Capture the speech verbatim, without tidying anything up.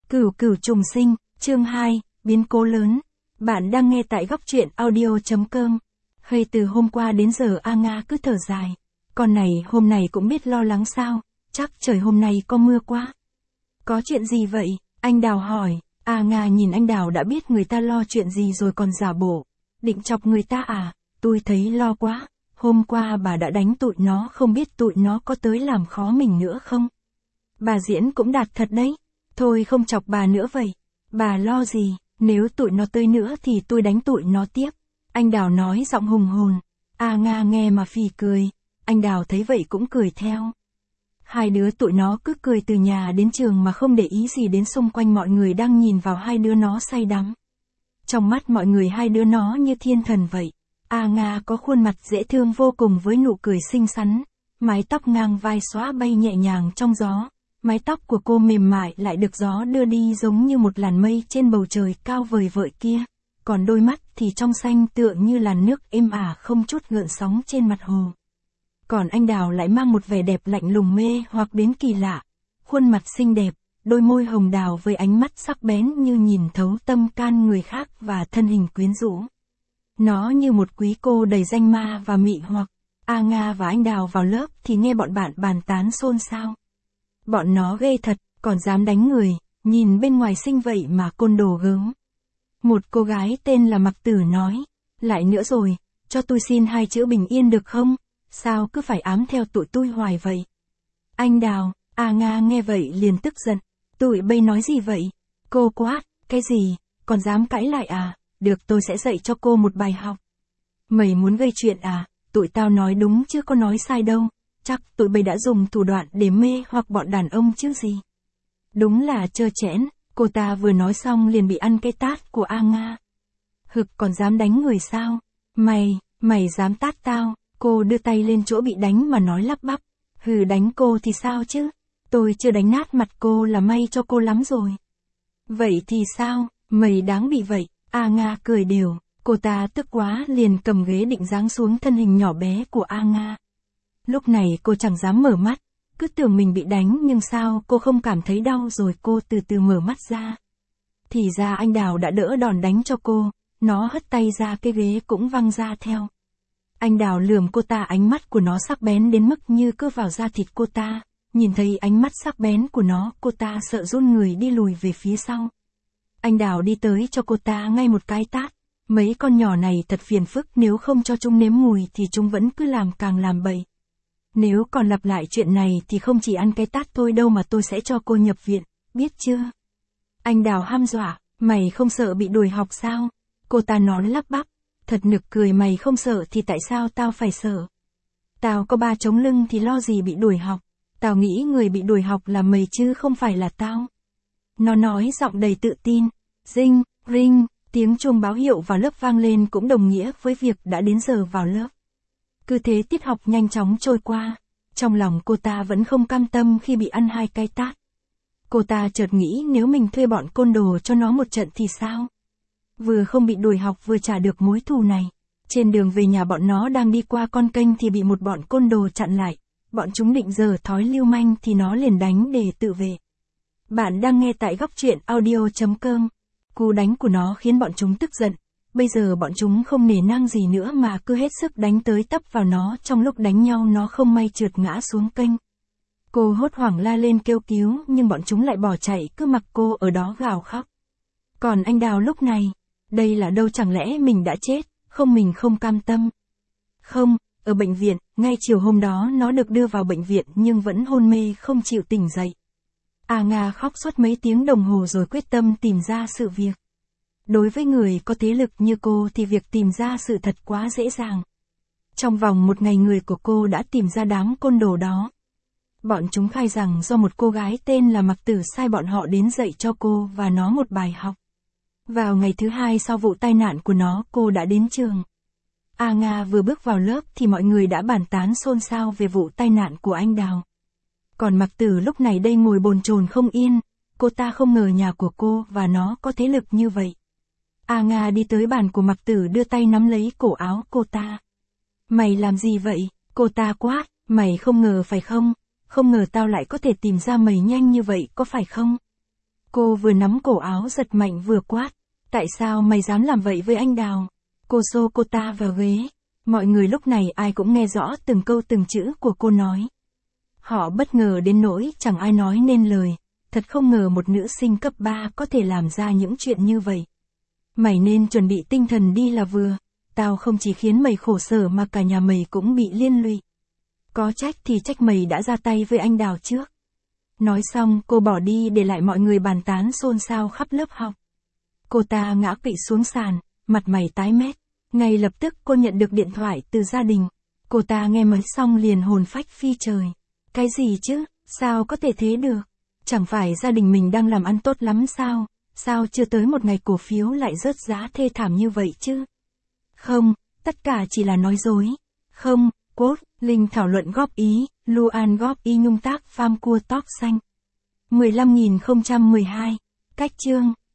Cửu cửu trùng sinh, chương hai, biến cố lớn. Bạn đang nghe tại góc truyện audio.com. Hơi từ hôm qua đến giờ A Nga cứ thở dài. Con này hôm này cũng biết lo lắng sao, chắc trời hôm nay có mưa quá. Có chuyện gì vậy? Anh Đào hỏi. A Nga nhìn anh Đào đã biết người ta lo chuyện gì rồi còn giả bộ. Định chọc người ta à? Tôi thấy lo quá. Hôm qua bà đã đánh tụi nó, không biết tụi nó có tới làm khó mình nữa không? Bà diễn cũng đạt thật đấy. Thôi không chọc bà nữa vậy. Bà lo gì, nếu tụi nó tới nữa thì tôi đánh tụi nó tiếp. Anh Đào nói giọng hùng hồn. A Nga nghe mà phì cười. Anh Đào thấy vậy cũng cười theo. Hai đứa tụi nó cứ cười từ nhà đến trường mà không để ý gì đến xung quanh mọi người đang nhìn vào hai đứa nó say đắm. Trong mắt mọi người hai đứa nó như thiên thần vậy. A Nga có khuôn mặt dễ thương vô cùng với nụ cười xinh xắn. Mái tóc ngang vai xõa bay nhẹ nhàng trong gió. Mái tóc của cô mềm mại lại được gió đưa đi giống như một làn mây trên bầu trời cao vời vợi kia. Còn đôi mắt thì trong xanh tựa như làn nước êm ả không chút gợn sóng trên mặt hồ. Còn anh Đào lại mang một vẻ đẹp lạnh lùng mê hoặc đến kỳ lạ. Khuôn mặt xinh đẹp, đôi môi hồng đào với ánh mắt sắc bén như nhìn thấu tâm can người khác và thân hình quyến rũ. Nó như một quý cô đầy danh ma và mị hoặc. A Nga và anh Đào vào lớp thì nghe bọn bạn bàn tán xôn xao. Bọn nó ghê thật, còn dám đánh người, nhìn bên ngoài xinh vậy mà côn đồ gớm. Một cô gái tên là Mặc Tử nói, lại nữa rồi, cho tôi xin hai chữ bình yên được không? Sao cứ phải ám theo tụi tôi hoài vậy? Anh Đào, A Nga nghe vậy liền tức giận, tụi bây nói gì vậy? Cô quát, cái gì, còn dám cãi lại à? Được, tôi sẽ dạy cho cô một bài học. Mày muốn gây chuyện à? Tụi tao nói đúng chứ có nói sai đâu. Chắc tụi bây đã dùng thủ đoạn để mê hoặc bọn đàn ông chứ gì. Đúng là trơ trẽn, cô ta vừa nói xong liền bị ăn cái tát của A Nga. Hực, còn dám đánh người sao? Mày, mày dám tát tao? Cô đưa tay lên chỗ bị đánh mà nói lắp bắp. Hừ, đánh cô thì sao chứ? Tôi chưa đánh nát mặt cô là may cho cô lắm rồi. Vậy thì sao? Mày đáng bị vậy. A Nga cười đều, cô ta tức quá liền cầm ghế định giáng xuống thân hình nhỏ bé của A Nga. Lúc này cô chẳng dám mở mắt, cứ tưởng mình bị đánh nhưng sao cô không cảm thấy đau rồi cô từ từ mở mắt ra. Thì ra anh Đào đã đỡ đòn đánh cho cô, nó hất tay ra cái ghế cũng văng ra theo. Anh Đào lườm cô ta, ánh mắt của nó sắc bén đến mức như cứ vào da thịt cô ta, nhìn thấy ánh mắt sắc bén của nó cô ta sợ run người đi lùi về phía sau. Anh Đào đi tới cho cô ta ngay một cái tát, mấy con nhỏ này thật phiền phức, nếu không cho chúng nếm mùi thì chúng vẫn cứ làm càng làm bậy. Nếu còn lặp lại chuyện này thì không chỉ ăn cái tát thôi đâu mà tôi sẽ cho cô nhập viện, biết chưa? Anh Đào hăm dọa, mày không sợ bị đuổi học sao? Cô ta nói lắp bắp, thật nực cười, mày không sợ thì tại sao tao phải sợ? Tao có ba chống lưng thì lo gì bị đuổi học, tao nghĩ người bị đuổi học là mày chứ không phải là tao. Nó nói giọng đầy tự tin, rinh, ring, tiếng chuông báo hiệu vào lớp vang lên cũng đồng nghĩa với việc đã đến giờ vào lớp. Cứ thế tiết học nhanh chóng trôi qua, trong lòng cô ta vẫn không cam tâm khi bị ăn hai cái tát. Cô ta chợt nghĩ nếu mình thuê bọn côn đồ cho nó một trận thì sao? Vừa không bị đuổi học vừa trả được mối thù này. Trên đường về nhà bọn nó đang đi qua con kênh thì bị một bọn côn đồ chặn lại. Bọn chúng định giở thói lưu manh thì nó liền đánh để tự vệ. Bạn đang nghe tại góc truyện audio.com. Cú đánh của nó khiến bọn chúng tức giận. Bây giờ bọn chúng không nể nang gì nữa mà cứ hết sức đánh tới tấp vào nó, trong lúc đánh nhau nó không may trượt ngã xuống kênh. Cô hốt hoảng la lên kêu cứu nhưng bọn chúng lại bỏ chạy, cứ mặc cô ở đó gào khóc. Còn anh Đào lúc này, đây là đâu, chẳng lẽ mình đã chết, không mình không cam tâm. Không, ở bệnh viện, ngay chiều hôm đó nó được đưa vào bệnh viện nhưng vẫn hôn mê không chịu tỉnh dậy. A Nga khóc suốt mấy tiếng đồng hồ rồi quyết tâm tìm ra sự việc. Đối với người có thế lực như cô thì việc tìm ra sự thật quá dễ dàng. Trong vòng một ngày người của cô đã tìm ra đám côn đồ đó. Bọn chúng khai rằng do một cô gái tên là Mặc Tử sai bọn họ đến dạy cho cô và nó một bài học. Vào ngày thứ hai sau vụ tai nạn của nó, cô đã đến trường. A Nga vừa bước vào lớp thì mọi người đã bàn tán xôn xao về vụ tai nạn của anh Đào. Còn Mặc Tử lúc này đây ngồi bồn chồn không yên, cô ta không ngờ nhà của cô và nó có thế lực như vậy. A Nga đi tới bàn của Mặc Tử đưa tay nắm lấy cổ áo cô ta. Mày làm gì vậy? Cô ta quát, mày không ngờ phải không? Không ngờ tao lại có thể tìm ra mày nhanh như vậy có phải không? Cô vừa nắm cổ áo giật mạnh vừa quát. Tại sao mày dám làm vậy với anh Đào? Cô xô cô ta vào ghế. Mọi người lúc này ai cũng nghe rõ từng câu từng chữ của cô nói. Họ bất ngờ đến nỗi chẳng ai nói nên lời. Thật không ngờ một nữ sinh cấp ba có thể làm ra những chuyện như vậy. Mày nên chuẩn bị tinh thần đi là vừa. Tao không chỉ khiến mày khổ sở mà cả nhà mày cũng bị liên lụy. Có trách thì trách mày đã ra tay với anh Đào trước. Nói xong cô bỏ đi để lại mọi người bàn tán xôn xao khắp lớp học. Cô ta ngã quỵ xuống sàn, mặt mày tái mét. Ngay lập tức cô nhận được điện thoại từ gia đình. Cô ta nghe mới xong liền hồn phách phi trời. Cái gì chứ, sao có thể thế được? Chẳng phải gia đình mình đang làm ăn tốt lắm sao? Sao chưa tới một ngày cổ phiếu lại rớt giá thê thảm như vậy chứ? Không, tất cả chỉ là nói dối. Không, quote, Linh thảo luận góp ý, Luan góp ý nhung tác farm cua tóc xanh. mười lăm nghìn không trăm mười hai. Cách chương